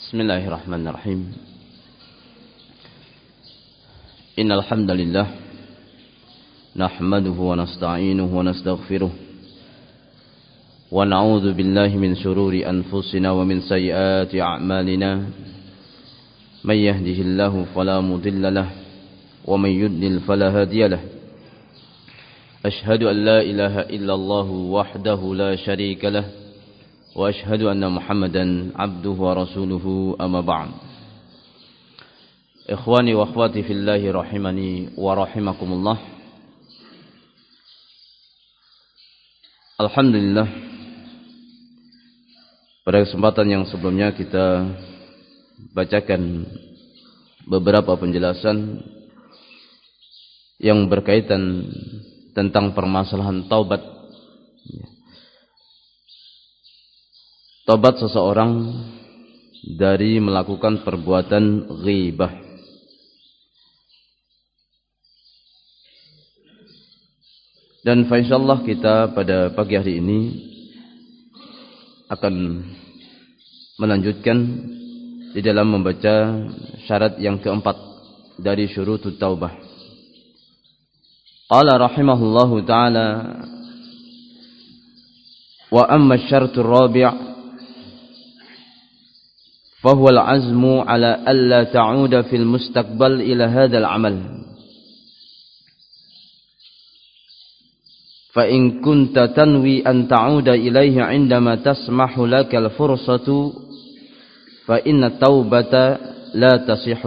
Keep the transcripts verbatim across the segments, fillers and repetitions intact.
Bismillahirrahmanirrahim. Innal hamdalillah nahmaduhu wa nasta'inuhu wa nastaghfiruh wa na'udzu billahi min shururi anfusina wa min sayyiati a'malina. May yahdihillahu fala mudilla lahu wa may yudlil fala hadiya lahu. Ashhadu an la ilaha illallah wahdahu la syarika lahu wa ashhadu anna Muhammadan abduhu wa rasuluhu, amma ba'd. Ikhwani wa akhwati fillahi rahimani wa rahimakumullah. Alhamdulillah, pada kesempatan yang sebelumnya kita bacakan beberapa penjelasan yang berkaitan tentang permasalahan taubat. Taubat seseorang dari melakukan perbuatan ghibah. Dan insyaallah kita pada pagi hari ini akan melanjutkan di dalam membaca syarat yang keempat dari syurutut taubah. Qala rahimahullahu ta'ala, wa amma asy-syartu ar-rabi' فهو العزم على ألا تعود في المستقبل إلى هذا العمل فإن كنت تنوي أن تعود إليه عندما تسمح لك الفرصة فإن التوبة لا تصح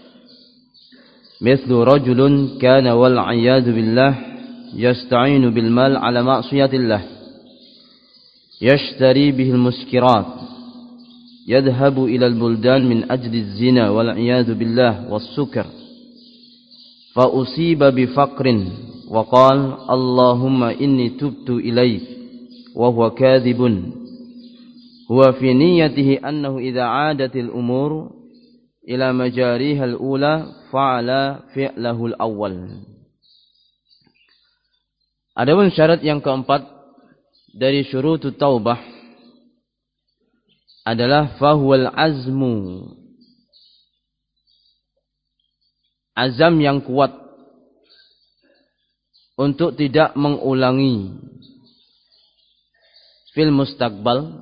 مثل رجل كان والعياذ بالله يستعين بالمال على معصية الله يشتري به المسكرات يذهب إلى البلدان من أجل الزنا والعياذ بالله والسكر فأصيب بفقر وقال اللهم إني تبت إليك وهو كاذب هو في نيته أنه إذا عادت الأمور إلى مجاريها الأولى فعل فعله الأول. Adapun syarat yang keempat dari syurutut taubah adalah fahuwal azmu, azam yang kuat untuk tidak mengulangi fil mustaqbal,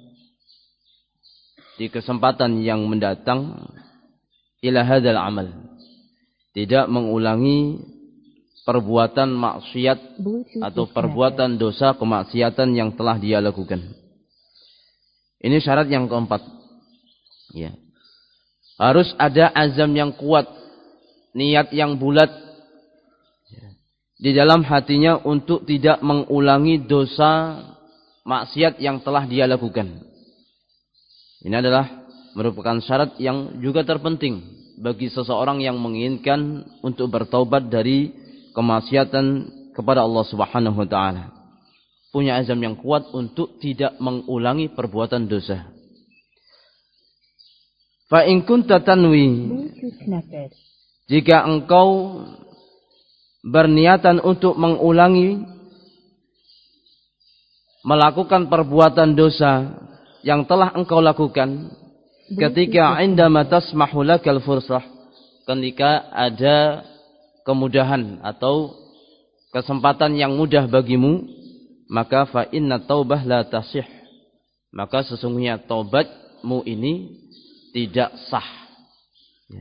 di kesempatan yang mendatang, ila hadzal amal, tidak mengulangi perbuatan maksiat atau perbuatan dosa kemaksiatan yang telah dia lakukan. Ini syarat yang keempat. Ya. Harus ada azam yang kuat, niat yang bulat di dalam hatinya untuk tidak mengulangi dosa maksiat yang telah dia lakukan. Ini adalah merupakan syarat yang juga terpenting bagi seseorang yang menginginkan untuk bertaubat dari kemaksiatan kepada Allah Subhanahu wa taala. Punya azam yang kuat untuk tidak mengulangi perbuatan dosa. Fa in kunta tanwi, jika engkau berniatan untuk mengulangi melakukan perbuatan dosa yang telah engkau lakukan, ketika indama tasmahu lakal fursah, ketika ada kemudahan atau kesempatan yang mudah bagimu, maka fa inna taubah la tasih, maka sesungguhnya taubatmu ini tidak sah. Ya.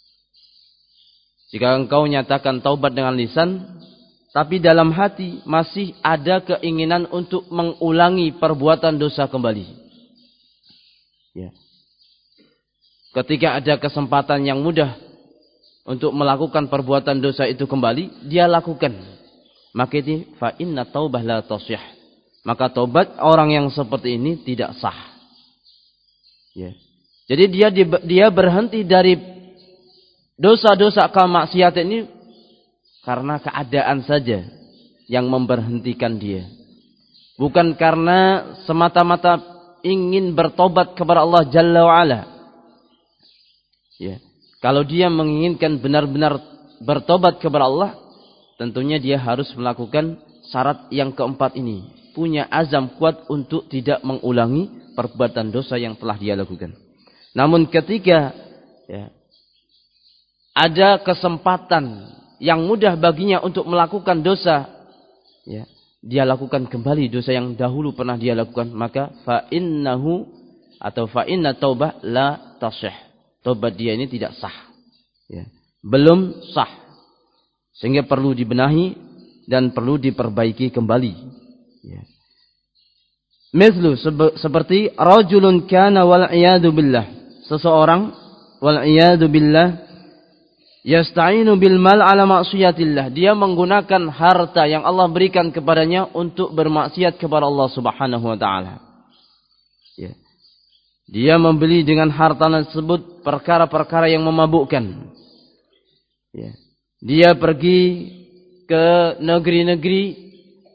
Jika engkau nyatakan taubat dengan lisan, tapi dalam hati masih ada keinginan untuk mengulangi perbuatan dosa kembali. Ya. Ketika ada kesempatan yang mudah untuk melakukan perbuatan dosa itu kembali, dia lakukan. Maka ini fa inna taubah la tasih, maka taubat orang yang seperti ini tidak sah. Ya. Jadi dia dia berhenti dari dosa-dosa kemaksiatan ini karena keadaan saja yang memberhentikan dia, bukan karena semata-mata ingin bertobat kepada Allah Jalla wa Ala. Ya. Kalau dia menginginkan benar-benar bertobat kepada Allah, tentunya dia harus melakukan syarat yang keempat ini. Punya azam kuat untuk tidak mengulangi perbuatan dosa yang telah dia lakukan. Namun ketika ya, ada kesempatan yang mudah baginya untuk melakukan dosa, ya, dia lakukan kembali dosa yang dahulu pernah dia lakukan, maka fa innahu atau fa inna taubah la tasih. Tobat dia ini tidak sah. Ya. Belum sah. Sehingga perlu dibenahi dan perlu diperbaiki kembali. Ya. Mislu seperti rajulun kana wal iyadu billah. Seseorang wal iyadu billah yasta'inu bil mal ala ma'siyatillah. Dia menggunakan harta yang Allah berikan kepadanya untuk bermaksiat kepada Allah Subhanahu wa taala. Ya. Dia membeli dengan harta tersebut perkara-perkara yang memabukkan. Ya. Dia pergi ke negeri-negeri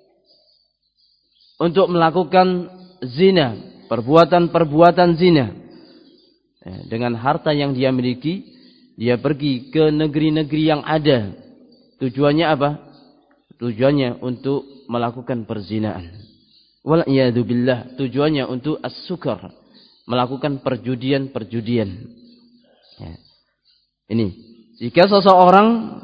untuk melakukan zina, perbuatan-perbuatan zina. Ya. Dengan harta yang dia miliki, dia pergi ke negeri-negeri yang ada. Tujuannya apa? Tujuannya untuk melakukan perzinaan. Wal iyadu billah, tujuannya untuk as-sukar, melakukan perjudian-perjudian. Ya. Ini, jika seseorang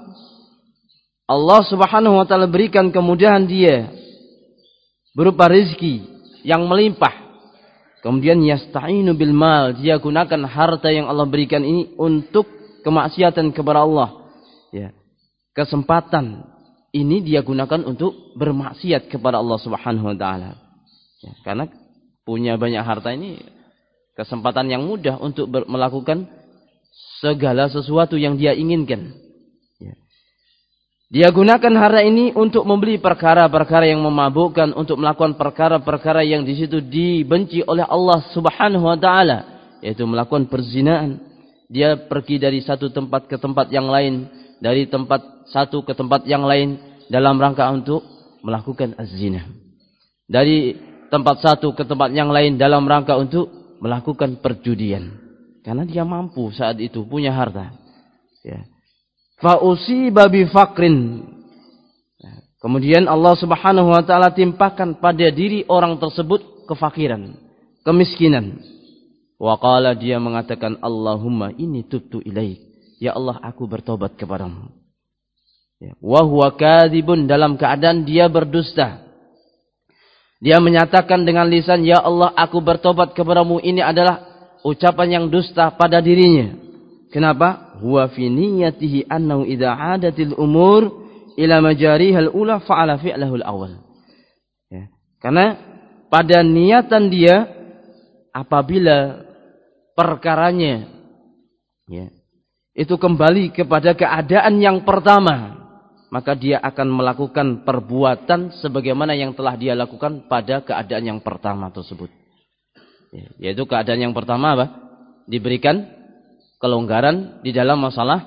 Allah Subhanahu wa taala berikan kemudahan dia berupa rezeki yang melimpah, kemudian yasta'inu bil mal, dia gunakan harta yang Allah berikan ini untuk kemaksiatan kepada Allah. Ya. Kesempatan ini dia gunakan untuk bermaksiat kepada Allah Subhanahu wa taala. Ya, karena punya banyak harta ini kesempatan yang mudah untuk melakukan segala sesuatu yang dia inginkan. Ya. Dia gunakan harta ini untuk membeli perkara-perkara yang memabukkan, untuk melakukan perkara-perkara yang di situ dibenci oleh Allah Subhanahu wa taala, yaitu melakukan perzinaan. Dia pergi dari satu tempat ke tempat yang lain, dari tempat satu ke tempat yang lain dalam rangka untuk melakukan az-zina. Dari tempat satu ke tempat yang lain dalam rangka untuk melakukan perjudian. Karena dia mampu saat itu, punya harta. Ya. Fa usiba bi faqrin. Kemudian Allah Subhanahu wa taala timpakan pada diri orang tersebut kefakiran, kemiskinan. Wa qala, dia mengatakan, Allahumma inni tubtu ilaik. Ya Allah, aku bertobat kepadamu. Ya. Wa huwa kadzibun, dalam keadaan dia berdusta. Dia menyatakan dengan lisan, ya Allah, aku bertobat kepadamu. Ini adalah ucapan yang dusta pada dirinya. Kenapa? Huwa fi niyyatihi annahu idza 'adatil umur ila majarihal ula fa'ala fi'lahul awal. Ya. Karena pada niatan dia, apabila perkaranya ya, itu kembali kepada keadaan yang pertama, maka dia akan melakukan perbuatan sebagaimana yang telah dia lakukan pada keadaan yang pertama tersebut. Ya, yaitu keadaan yang pertama apa? Diberikan kelonggaran di dalam masalah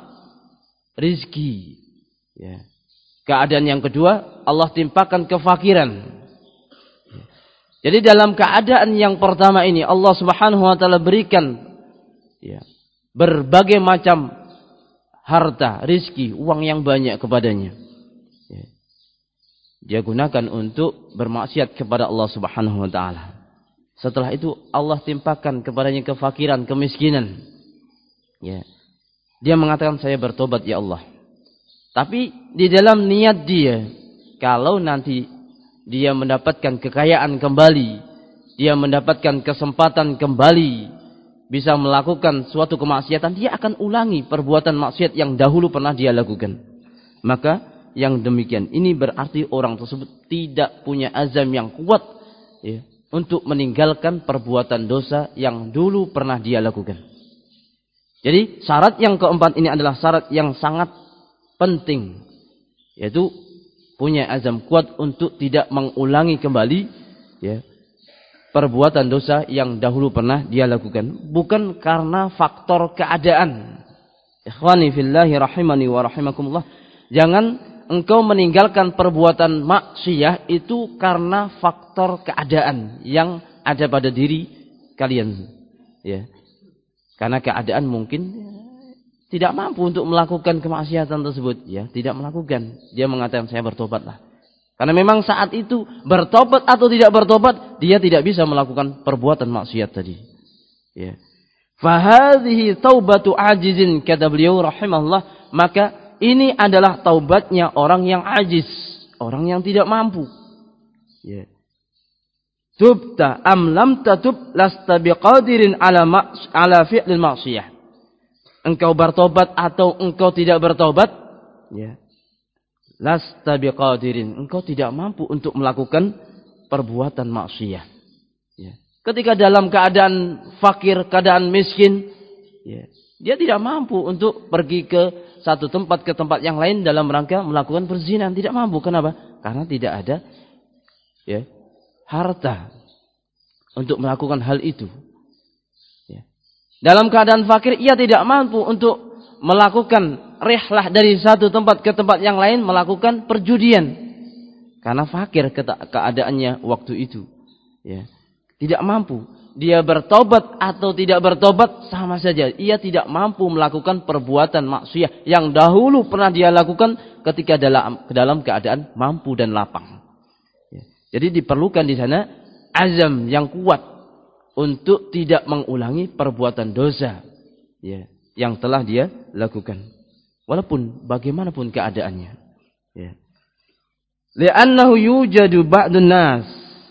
rizki. Ya. Keadaan yang kedua, Allah timpakan kefakiran. Ya. Jadi dalam keadaan yang pertama ini, Allah Subhanahu wa taala berikan ya, berbagai macam harta, rizki, uang yang banyak kepadanya. Ya. Dia gunakan untuk bermaksiat kepada Allah Subhanahu wa taala. Setelah itu Allah timpakan kepadanya kefakiran, kemiskinan. Ya. Dia mengatakan, saya bertobat ya Allah. Tapi di dalam niat dia, kalau nanti dia mendapatkan kekayaan kembali, dia mendapatkan kesempatan kembali, bisa melakukan suatu kemaksiatan, dia akan ulangi perbuatan maksiat yang dahulu pernah dia lakukan. Maka yang demikian ini berarti orang tersebut tidak punya azam yang kuat ya, untuk meninggalkan perbuatan dosa yang dulu pernah dia lakukan. Jadi syarat yang keempat ini adalah syarat yang sangat penting, yaitu punya azam kuat untuk tidak mengulangi kembali ya, perbuatan dosa yang dahulu pernah dia lakukan, bukan karena faktor keadaan. Ikhwani fillahi rahimani wa rahimakumullah. Jangan engkau meninggalkan perbuatan maksiyah itu karena faktor keadaan yang ada pada diri kalian. Ya. Karena keadaan mungkin tidak mampu untuk melakukan kemaksiatan tersebut, ya, tidak melakukan. Dia mengatakan saya bertobatlah. Karena memang saat itu bertobat atau tidak bertobat, dia tidak bisa melakukan perbuatan maksiat tadi. Ya. Fahadhihi taubatu ajizin, kata beliau rahimahullah, maka ini adalah taubatnya orang yang ajiz, orang yang tidak mampu. Ya. Tubta am lam tatub lasta biqadirin ala ma' ala fi'lil ma'siyah. Engkau bertobat atau engkau tidak bertobat, ya. Lasta biqadirin, engkau tidak mampu untuk melakukan perbuatan maksiat. Ya. Ketika dalam keadaan fakir, keadaan miskin, ya, dia tidak mampu untuk pergi ke satu tempat ke tempat yang lain dalam rangka melakukan perzinahan, tidak mampu. Kenapa? Karena tidak ada, ya, harta untuk melakukan hal itu. Ya. Dalam keadaan fakir, ia tidak mampu untuk melakukan rihlah dari satu tempat ke tempat yang lain, melakukan perjudian. Karena fakir keadaannya waktu itu. Ya. Tidak mampu. Dia bertobat atau tidak bertobat sama saja. Ia tidak mampu melakukan perbuatan maksiat yang dahulu pernah dia lakukan ketika dalam dalam keadaan mampu dan lapang. Ya. Jadi diperlukan di sana azam yang kuat untuk tidak mengulangi perbuatan dosa, ya, yang telah dia lakukan, walaupun bagaimanapun keadaannya. Ya. Li'annahu yujadu ba'dun nas,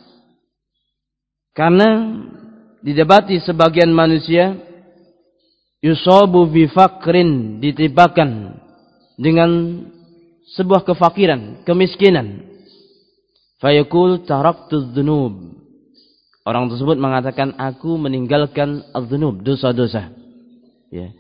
karena didapati sebagian manusia yusabu bi fakrin, ditimpakan dengan sebuah kefakiran, kemiskinan. Fayaqul taraktu dzunub. Orang tersebut mengatakan, aku meninggalkan adz-dzunub, dosa-dosa. Ya.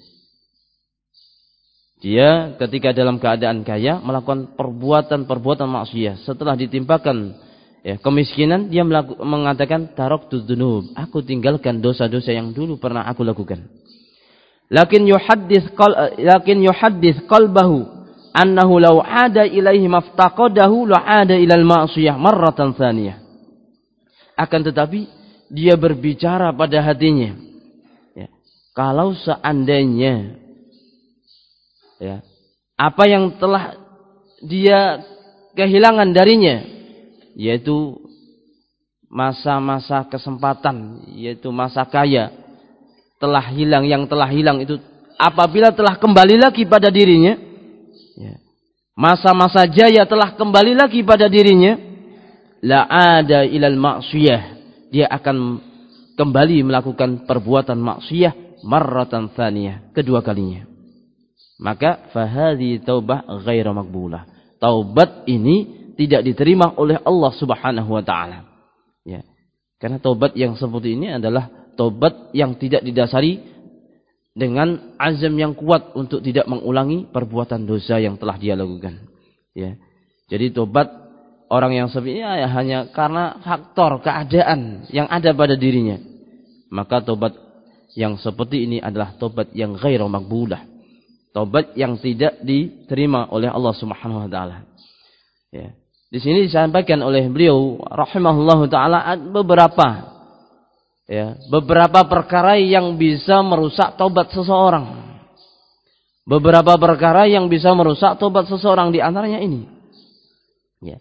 Dia ketika dalam keadaan kaya melakukan perbuatan-perbuatan maksiat. Setelah ditimpakan, ya, kemiskinan, dia melaku, mengatakan taraktu dzunub, aku tinggalkan dosa-dosa yang dulu pernah aku lakukan. Lakin yuhaddits qal lakin yuhaddits qalbahu annahu law ada ilaihi maftaqadahu la ada ilal ma'siyah marratan tsaniyah. Akan tetapi dia berbicara pada hatinya, ya, kalau seandainya, ya, apa yang telah dia kehilangan darinya, yaitu masa-masa kesempatan, yaitu masa kaya, telah hilang, yang telah hilang itu apabila telah kembali lagi pada dirinya, ya, masa-masa jaya telah kembali lagi pada dirinya, la ada ilal maksiyah, dia akan kembali melakukan perbuatan maksiyah marratan tsaniyah, kedua kalinya. Maka fahadhi taubah ghairu maqbulah, taubat ini tidak diterima oleh Allah Subhanahu wa taala. Ya. Karena taubat yang seperti ini adalah taubat yang tidak didasari dengan azam yang kuat untuk tidak mengulangi perbuatan dosa yang telah dia lakukan. Ya. Jadi taubat orang yang seperti ini ya, hanya karena faktor keadaan yang ada pada dirinya. Maka taubat yang seperti ini adalah taubat yang ghairu maqbulah, taubat yang tidak diterima oleh Allah Subhanahu wa taala. Ya. Di sini disampaikan oleh beliau rahimahullahu taala beberapa, ya, beberapa perkara yang bisa merusak taubat seseorang. Beberapa perkara yang bisa merusak taubat seseorang, di antaranya ini. Ya.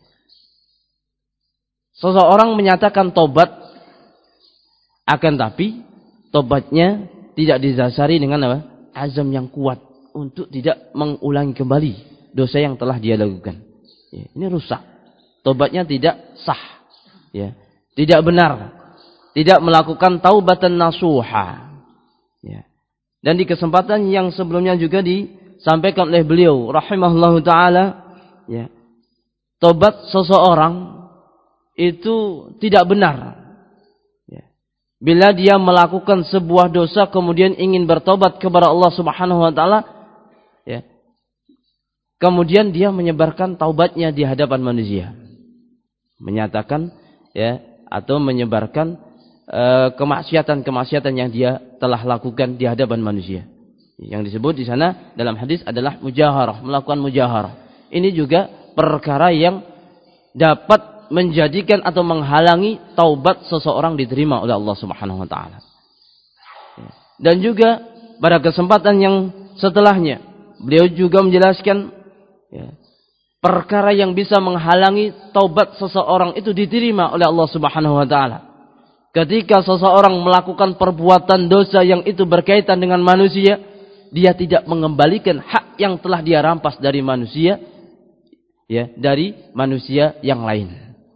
Seseorang menyatakan tobat, akan tapi tobatnya tidak didasari dengan apa? Azam yang kuat untuk tidak mengulangi kembali dosa yang telah dia lakukan. Ya, ini rusak. Tobatnya tidak sah. Ya, tidak benar. Tidak melakukan taubatan nasuha. Ya. Dan di kesempatan yang sebelumnya juga disampaikan oleh beliau rahimahullahu taala, ya, tobat seseorang itu tidak benar, ya, bila dia melakukan sebuah dosa kemudian ingin bertobat kepada Allah Subhanahu wa taala, ya, kemudian dia menyebarkan taubatnya di hadapan manusia, menyatakan, ya, atau menyebarkan uh, kemaksiatan-kemaksiatan yang dia telah lakukan di hadapan manusia. Yang disebut di sana dalam hadis adalah mujaharah, melakukan mujaharah. Ini juga perkara yang dapat menjadikan atau menghalangi taubat seseorang diterima oleh Allah Subhanahu wa taala. Dan juga pada kesempatan yang setelahnya beliau juga menjelaskan, ya, perkara yang bisa menghalangi taubat seseorang itu diterima oleh Allah Subhanahu wa taala. ketika seseorang melakukan perbuatan dosa yang itu berkaitan dengan manusia, dia tidak mengembalikan hak yang telah dia rampas dari manusia, ya, dari manusia yang lain.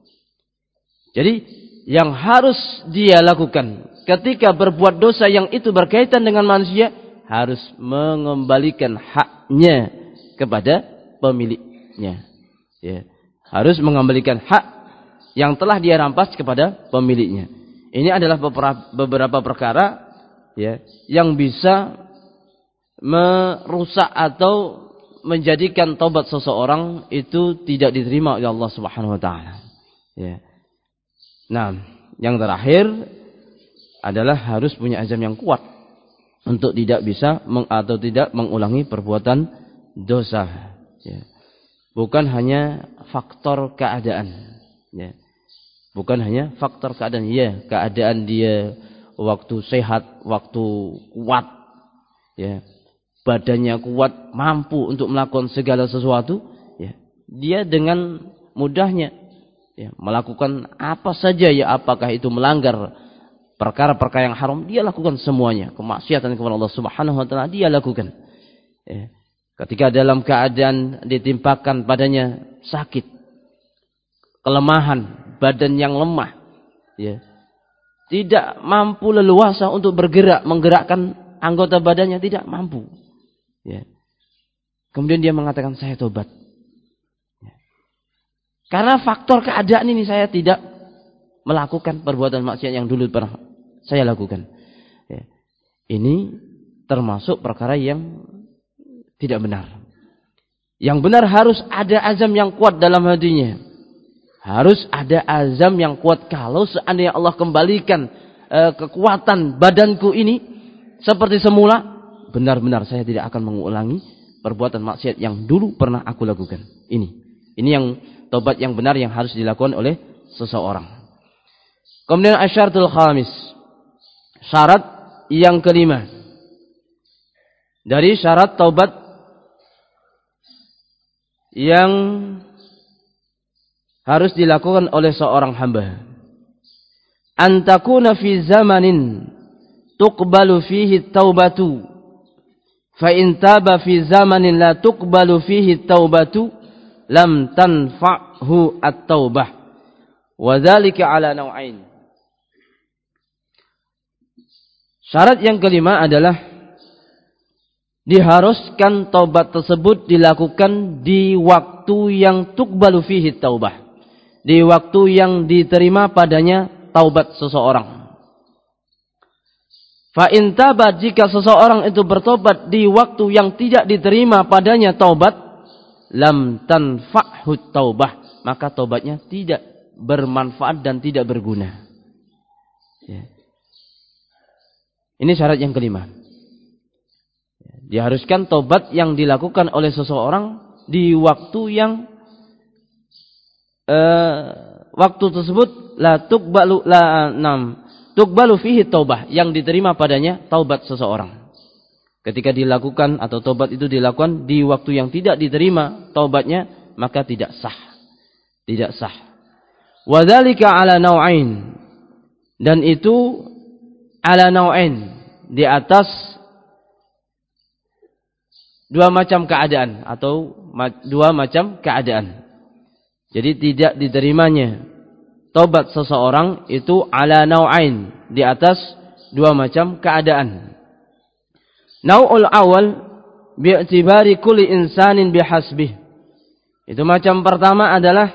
Jadi yang harus dia lakukan ketika berbuat dosa yang itu berkaitan dengan manusia, harus mengembalikan haknya kepada pemiliknya. Ya, harus mengembalikan hak yang telah dia rampas kepada pemiliknya. Ini adalah beberapa perkara, ya, yang bisa merusak atau menjadikan taubat seseorang itu tidak diterima oleh Allah Subhanahu wa taala. Ya. Nah, yang terakhir adalah harus punya azam yang kuat untuk tidak bisa meng, atau tidak mengulangi perbuatan dosa. Ya. Bukan hanya faktor keadaan. Ya. Bukan hanya faktor keadaan. Ya, keadaan dia waktu sehat, waktu kuat, ya, badannya kuat, mampu untuk melakukan segala sesuatu, ya, dia dengan mudahnya, ya, melakukan apa saja, ya, apakah itu melanggar perkara-perkara yang haram, dia lakukan semuanya. Kemaksiatan kepada Allah Subhanahu wa taala dia lakukan. Ya. Ketika dalam keadaan ditimpakan padanya sakit, kelemahan, badan yang lemah, ya, tidak mampu leluasa untuk bergerak, menggerakkan anggota badannya, tidak mampu. Ya. Kemudian dia mengatakan, saya tobat. Ya. Karena faktor keadaan ini saya tidak melakukan perbuatan maksiat yang dulu pernah saya lakukan. Ya. Ini termasuk perkara yang tidak benar. Yang benar harus ada azam yang kuat dalam hatinya. Harus ada azam yang kuat. Kalau seandainya Allah kembalikan e, kekuatan badanku ini seperti semula, benar-benar saya tidak akan mengulangi perbuatan maksiat yang dulu pernah aku lakukan. Ini. Ini yang tobat yang benar yang harus dilakukan oleh seseorang. Kemudian asyaratul khamis. Syarat yang kelima. Dari syarat taubat yang harus dilakukan oleh seorang hamba. Antakuna fi zamanin tuqbalu fihi taubatu. Fa in taba fi zamanin la tuqbalu fihi taubatu lam tanfa'hu at-taubah. Wa dzalika ala naw'ain. Syarat yang kelima adalah diharuskan taubat tersebut dilakukan di waktu yang tuqbalu fihi taubah. Di waktu yang diterima padanya taubat seseorang. Fa in taba, jika seseorang itu bertobat di waktu yang tidak diterima padanya taubat, lam tanfa'hu taubah, maka taubatnya tidak bermanfaat dan tidak berguna. Ya. Ini syarat yang kelima. Diharuskan taubat yang dilakukan oleh seseorang di waktu yang uh, waktu tersebut la tuqbalu la nam tuqbalu fihi taubah, yang diterima padanya taubat seseorang. Ketika dilakukan atau taubat itu dilakukan di waktu yang tidak diterima taubatnya, maka tidak sah. Tidak sah. Wa dzalika ala nau'ain. Dan itu ala nau'ain, di atas dua macam keadaan atau dua macam keadaan. Jadi tidak diterimanya taubat seseorang itu ala nau'ain, di atas dua macam keadaan. Nau'ul awal bi'tibari kulli insanin bihasbih. Itu macam pertama adalah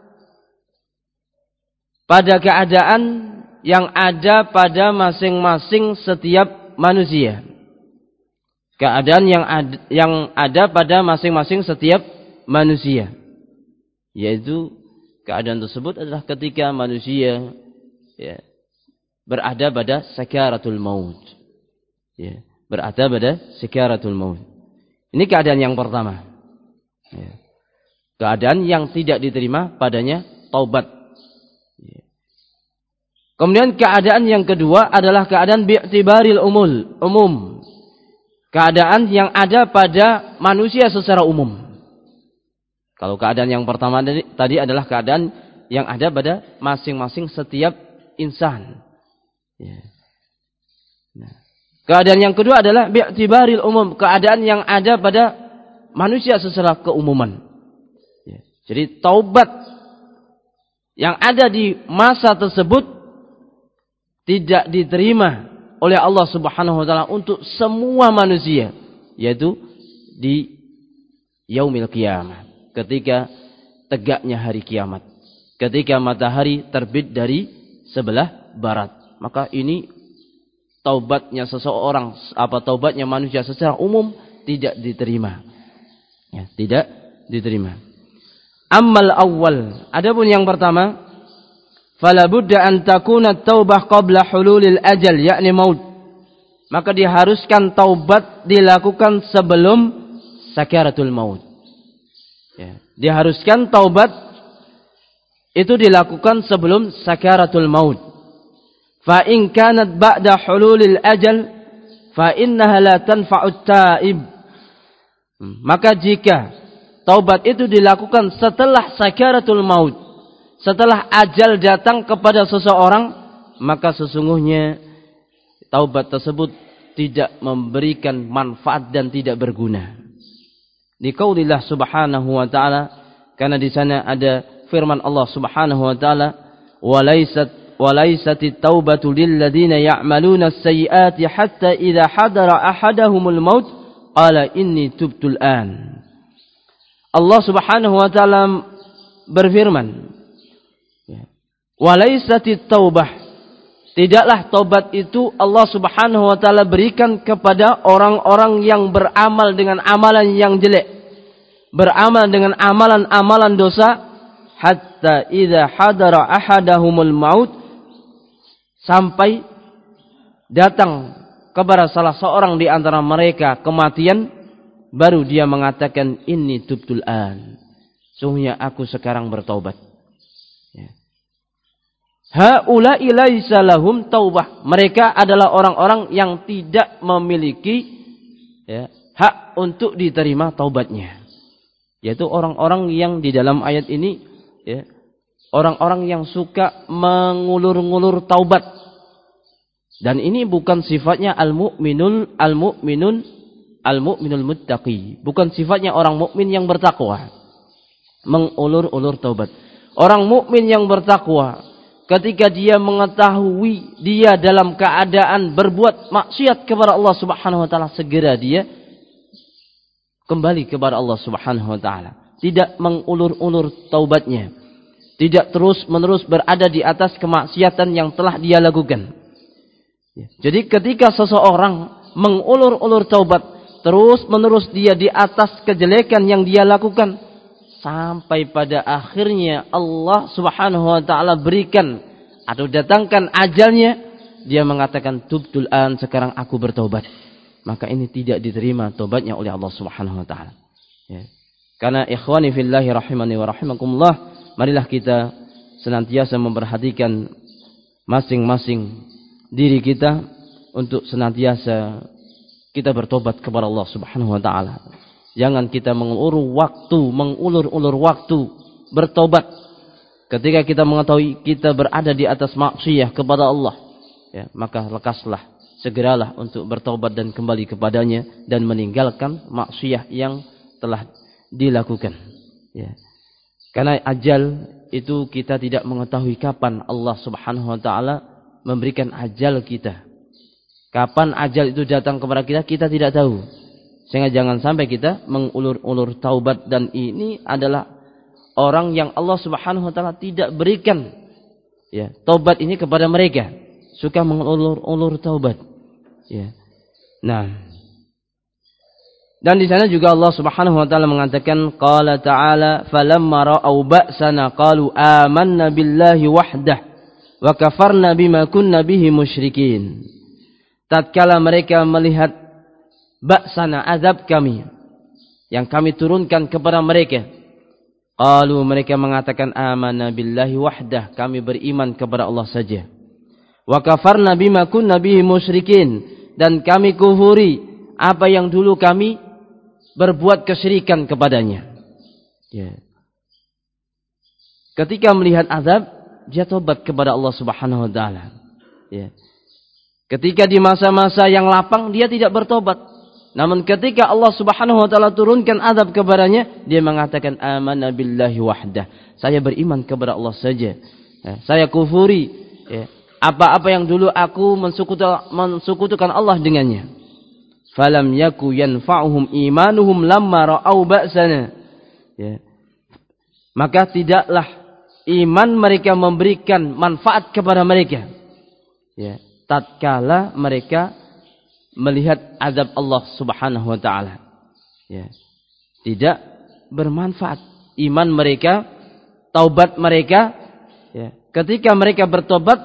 pada keadaan yang ada pada masing-masing setiap manusia. Keadaan yang ada, yang ada pada masing-masing setiap manusia, yaitu keadaan tersebut adalah ketika manusia, ya, berada pada sakaratul maut, ya, berada pada sakaratul maut. Ini keadaan yang pertama, ya. Keadaan yang tidak diterima padanya taubat, ya. Kemudian keadaan yang kedua adalah keadaan bi'tibaril umul umum. Keadaan yang ada pada manusia secara umum. Kalau keadaan yang pertama tadi adalah keadaan yang ada pada masing-masing setiap insan, Ya. Nah, keadaan yang kedua adalah bi'tibaril umum, keadaan yang ada pada manusia secara keumuman. Ya. Jadi taubat yang ada di masa tersebut tidak diterima oleh Allah Subhanahu wa taala untuk semua manusia, yaitu di yaumil qiyamah, ketika tegaknya hari kiamat, ketika matahari terbit dari sebelah barat. Maka ini taubatnya seseorang, apa taubatnya manusia secara umum tidak diterima. Ya, tidak diterima. Ammal awal, adapun yang pertama, fala budda an takuna taubah qabla hululil ajal, yakni maut. Maka diharuskan taubat dilakukan sebelum sakaratul maut. Ya, diharuskan taubat itu dilakukan sebelum sakaratul maut. Fa in kanat ba'da hululil ajal fa innaha la tanfa'ut taib. Maka jika taubat itu dilakukan setelah sakaratul maut, setelah ajal datang kepada seseorang, maka sesungguhnya taubat tersebut tidak memberikan manfaat dan tidak berguna. Di qaulillah subhanahu wa ta'ala, karena di sana ada firman Allah subhanahu wa ta'ala, walaysat walaysati taubatu lil ladzina ya'maluna as-sayyi'ati hatta idza hadara ahadahumul maut qala inni tubtul an. Allah Subhanahu wa taala berfirman, walaysati taubah, tidaklah taubat itu Allah Subhanahu wa taala berikan kepada orang-orang yang beramal dengan amalan yang jelek, beramal dengan amalan-amalan dosa, hatta idza hadara ahadahumul maut, sampai datang kepada salah seorang di antara mereka kematian, baru dia mengatakan inni tubtul an, sungguhnya aku sekarang bertaubat. Ya. Haula'i laisa lahum taubah, mereka adalah orang-orang yang tidak memiliki ya, hak untuk diterima taubatnya, yaitu orang-orang yang di dalam ayat ini ya, orang-orang yang suka mengulur-ngulur taubat. Dan ini bukan sifatnya al-mu'minul al-mu'minun al-mu'minul muttaqi, bukan sifatnya orang mukmin yang bertakwa mengulur-ulur taubat. Orang mukmin yang bertakwa, ketika dia mengetahui dia dalam keadaan berbuat maksiat kepada Allah Subhanahu wa taala, segera dia kembali kepada Allah Subhanahu wa taala, tidak mengulur-ulur taubatnya, tidak terus-menerus berada di atas kemaksiatan yang telah dia lakukan. Jadi ketika seseorang mengulur-ulur taubat, terus-menerus dia di atas kejelekan yang dia lakukan, sampai pada akhirnya Allah Subhanahu wa taala berikan atau datangkan ajalnya, dia mengatakan tubtul an, sekarang aku bertaubat. Maka ini tidak diterima taubatnya oleh Allah Subhanahu wa taala. Ya. Karena ikhwani fillahi rahimani wa rahimakumullah, marilah kita senantiasa memperhatikan masing-masing diri kita untuk senantiasa kita bertobat kepada Allah Subhanahu wa taala. Jangan kita mengulur waktu, mengulur-ulur waktu bertobat ketika kita mengetahui kita berada di atas maksiat kepada Allah. Ya, maka lekaslah, segeralah untuk bertobat dan kembali kepadanya dan meninggalkan maksiat yang telah dilakukan. Ya. Karena ajal itu kita tidak mengetahui kapan Allah Subhanahu wa taala memberikan ajal kita. Kapan ajal itu datang kepada kita, kita tidak tahu. Sehingga jangan sampai kita mengulur-ulur taubat, dan ini adalah orang yang Allah Subhanahu wa taala tidak berikan ya, taubat ini kepada mereka. Suka mengulur-ulur taubat. Ya. Nah. Dan di sana juga Allah Subhanahu wa taala mengatakan, qala ta'ala falamma ra'au ba'sana qalu amanna billahi wahdah wa kafarna bima kunna bihi musyrikin. Tatkala mereka melihat ba'sana, azab kami yang kami turunkan kepada mereka, qalu, mereka mengatakan amanna billahi wahdah, kami beriman kepada Allah saja. Wa kafarna bima kunna bihi musyrikin, dan kami kufuri apa yang dulu kami berbuat kesyirikan kepadanya. Ya. Ketika melihat azab, dia tobat kepada Allah Subhanahu wa taala. Ya. Ketika di masa-masa yang lapang dia tidak bertobat. Namun ketika Allah Subhanahu wa taala turunkan azab kepadanya, dia mengatakan amanna billahi wahdah. Saya beriman kepada Allah saja. Ya, saya kufuri ya, apa-apa yang dulu aku mensekutukan, mensekutukan Allah dengannya. Falam yaku yanfa'uhum imanuhum lamma ra'au ba'sana. Ya. Maka tidaklah iman mereka memberikan manfaat kepada mereka. Ya, tatkala mereka melihat azab Allah Subhanahu wa taala. Ya. Tidak bermanfaat iman mereka, taubat mereka, ya. Ketika mereka bertobat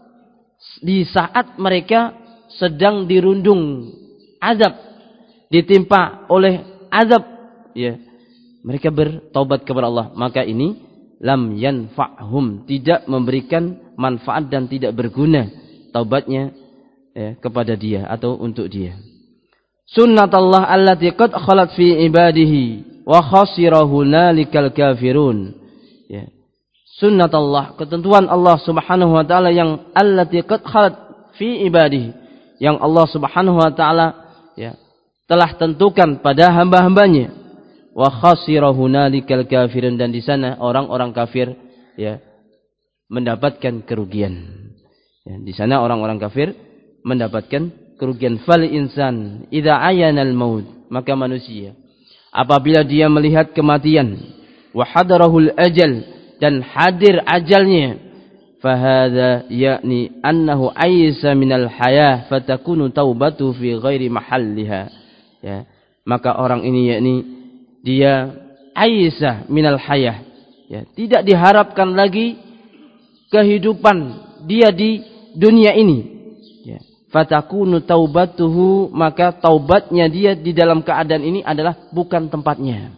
di saat mereka sedang dirundung azab, ditimpa oleh azab, ya. Mereka bertobat kepada Allah, maka ini lam yanfa'hum, tidak memberikan manfaat dan tidak berguna taubatnya ya, kepada dia atau untuk dia. Sunnatullah allati qad khalat fi ibadihi wa khasira hunalikal kafirun. Ya. Sunnatullah, ketentuan Allah Subhanahu wa taala yang allati qad khalat fi ibadihi, yang Allah Subhanahu wa taala ya telah tentukan pada hamba-hambanya. Wa khasira hunalikal kafirun, dan di sana orang-orang kafir ya mendapatkan kerugian. Ya, di sana orang-orang kafir mendapatkan kerugian. Fal insan idza ayanal maut, maka manusia apabila dia melihat kematian, wa hadarahul ajal, dan hadir ajalnya, fahadha yakni annahu aysa minal hayah fatakunu taubatu fi ghairi mahalliha. Ya, maka orang ini yakni dia aysa minal hayah, ya, tidak diharapkan lagi kehidupan dia di dunia ini. Ya. Fatakunu taubatuhu, maka taubatnya dia di dalam keadaan ini adalah bukan tempatnya.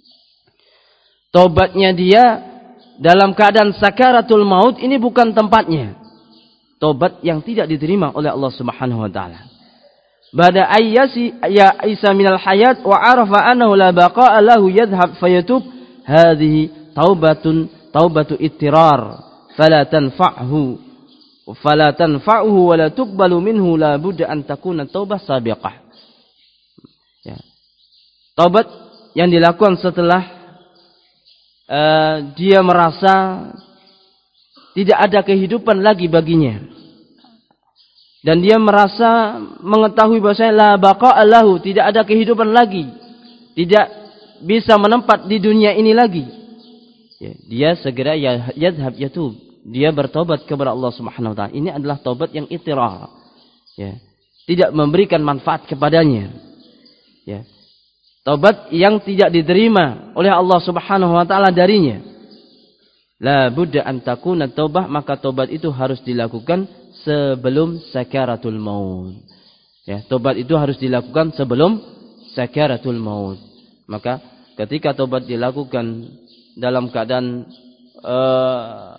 Taubatnya dia dalam keadaan sakaratul maut ini bukan tempatnya. Taubat yang tidak diterima oleh Allah Subhanahu wa taala. Bada ayyasi ya Isa minal hayat wa arafa annahu la baqa'a lahu yadhhab fayatub, hadhihi taubatun taubatu ittirar fala tanfa'hu fala tanfa'uhu wa la tuqbalu minhu, la budda an takuna taubah sabiqah. Ya. Taubat yang dilakukan setelah uh, dia merasa tidak ada kehidupan lagi baginya, dan dia merasa mengetahui bahwasanya la baqa'a lahu, tidak ada kehidupan lagi, tidak bisa menempat di dunia ini lagi. Ya, dia segera ya yadhhab yatub, dia bertobat kepada Allah Subhanahu wa taala. Ini adalah taubat yang ittirar. Ya, tidak memberikan manfaat kepadanya. Ya. Taubat yang tidak diterima oleh Allah Subhanahu wa taala darinya. La budda an takuna taubah, maka taubat itu harus dilakukan sebelum sakaratul maut. Ya, tobat itu harus dilakukan sebelum sakaratul maut. Maka ketika tobat dilakukan dalam keadaan uh,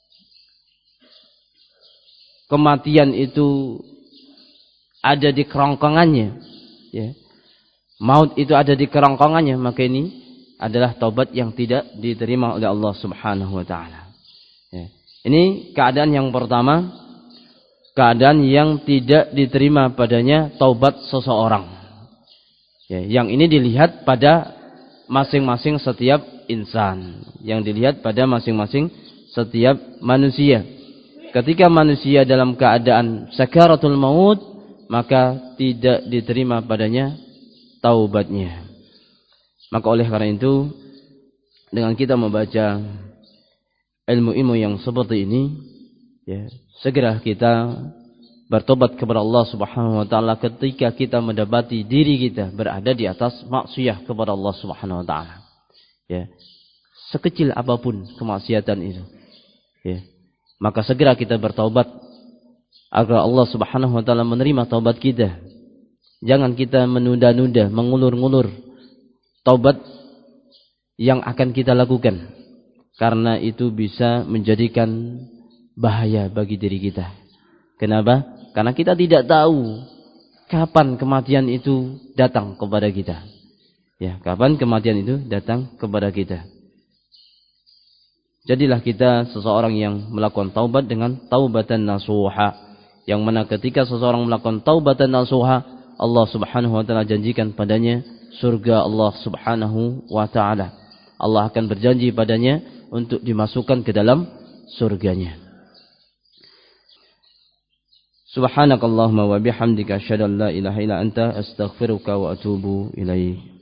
kematian itu ada di kerongkongannya, ya, maut itu ada di kerongkongannya, maka ini adalah tobat yang tidak diterima oleh Allah Subhanahu wa taala. Ya. Ini keadaan yang pertama, keadaan yang tidak diterima padanya taubat seseorang. Ya, yang ini dilihat pada masing-masing setiap insan, yang dilihat pada masing-masing setiap manusia. Ketika manusia dalam keadaan sakaratul maut, maka tidak diterima padanya taubatnya. Maka oleh karena itu, dengan kita membaca ilmu-ilmu yang seperti ini, ya, segera kita bertobat kepada Allah Subhanahu wa taala ketika kita mendapati diri kita berada di atas maksiat kepada Allah Subhanahu wa taala. Ya. Sekecil apapun kemaksiatan itu. Ya. Maka segera kita bertobat agar Allah Subhanahu wa taala menerima taubat kita. Jangan kita menunda-nunda, mengulur-ngulur taubat yang akan kita lakukan, karena itu bisa menjadikan bahaya bagi diri kita. Kenapa? Karena kita tidak tahu kapan kematian itu datang kepada kita. Ya, kapan kematian itu datang kepada kita. Jadilah kita seseorang yang melakukan taubat dengan taubatan nasuha, yang mana ketika seseorang melakukan taubatan nasuha, Allah Subhanahu wa taala janjikan padanya surga Allah Subhanahu wa taala. Allah akan berjanji padanya untuk dimasukkan ke dalam surganya. Subhanakallahumma wa bihamdika asyhadu an la ilaha illa anta astaghfiruka wa atubu ilaik.